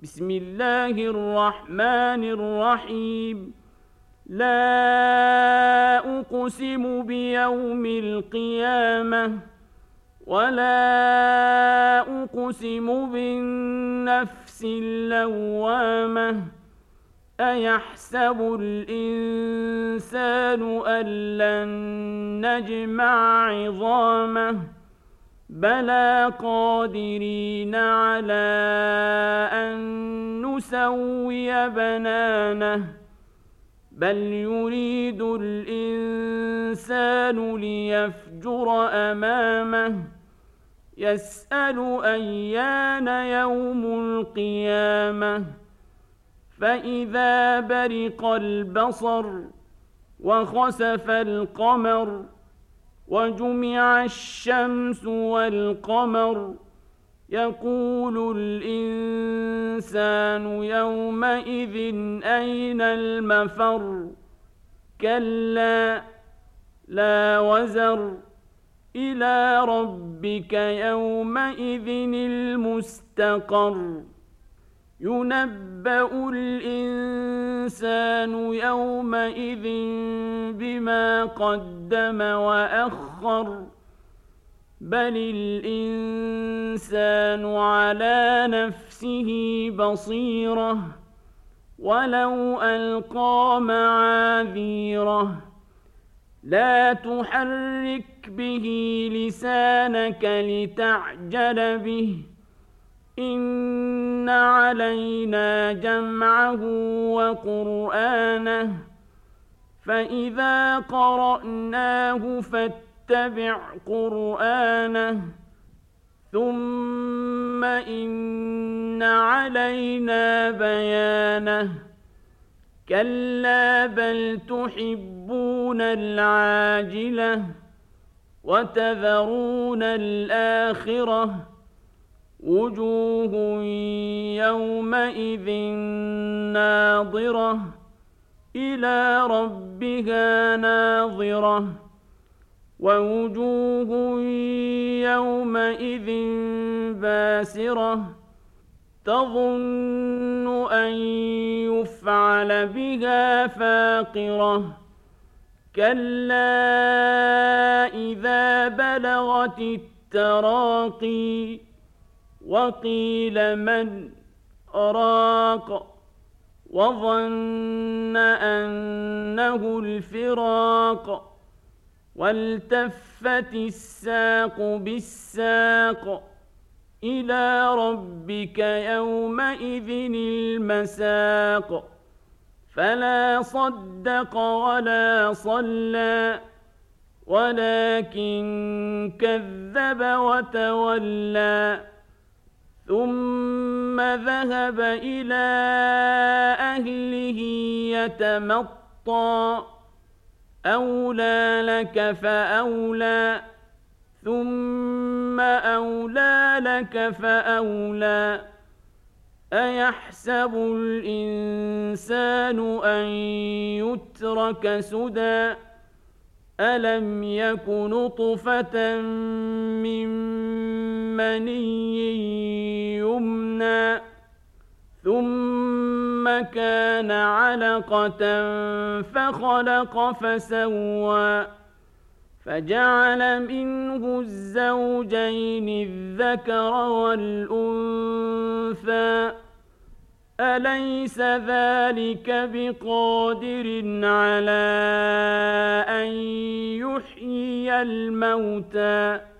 بسم الله الرحمن الرحيم. لا أقسم بيوم القيامة ولا أقسم بالنفس اللوامة أيحسب الإنسان أن لن نجمع عظامه بلى قادرين على أن نسوي بنانه بل يريد الإنسان ليفجر أمامه يسأل أيان يوم القيامة فإذا برق البصر وخسف القمر وجمع الشمس والقمر يقول الإنسان يومئذ أين المفر كلا لا وزر إلى ربك يومئذ المستقر ينبأ الإنسان يومئذ بما قدم وأخر بل الإنسان على نفسه بصيرة ولو ألقى معاذيره لا تحرك به لسانك لتعجل به إن علينا جمعه وقرآنه فإذا قرأناه فاتبع قرآنه ثم إن علينا بيانه كلا بل تحبون العاجلة وتذرون الآخرة وجوه يومئذ ناظرة إلى ربها ناظرة ووجوه يومئذ باسرة تظن أن يفعل بها فاقرة كلا إذا بلغت التراقي وقيل من راق وظن أنه الفراق والتفت الساق بالساق إلى ربك يومئذ المساق فلا صدق ولا صلى ولكن كذب وتولى ثم ذهب إلى أهله يتمطى أولى لك فأولى ثم أولى لك فأولى أيحسب الإنسان أن يترك سدى ألم يك نطفة من مني يمنى ثم كان علقة فخلق فسوى فجعل منه الزوجين الذكر والأنثى أليس ذلك بقادر على أن يحيي الموتى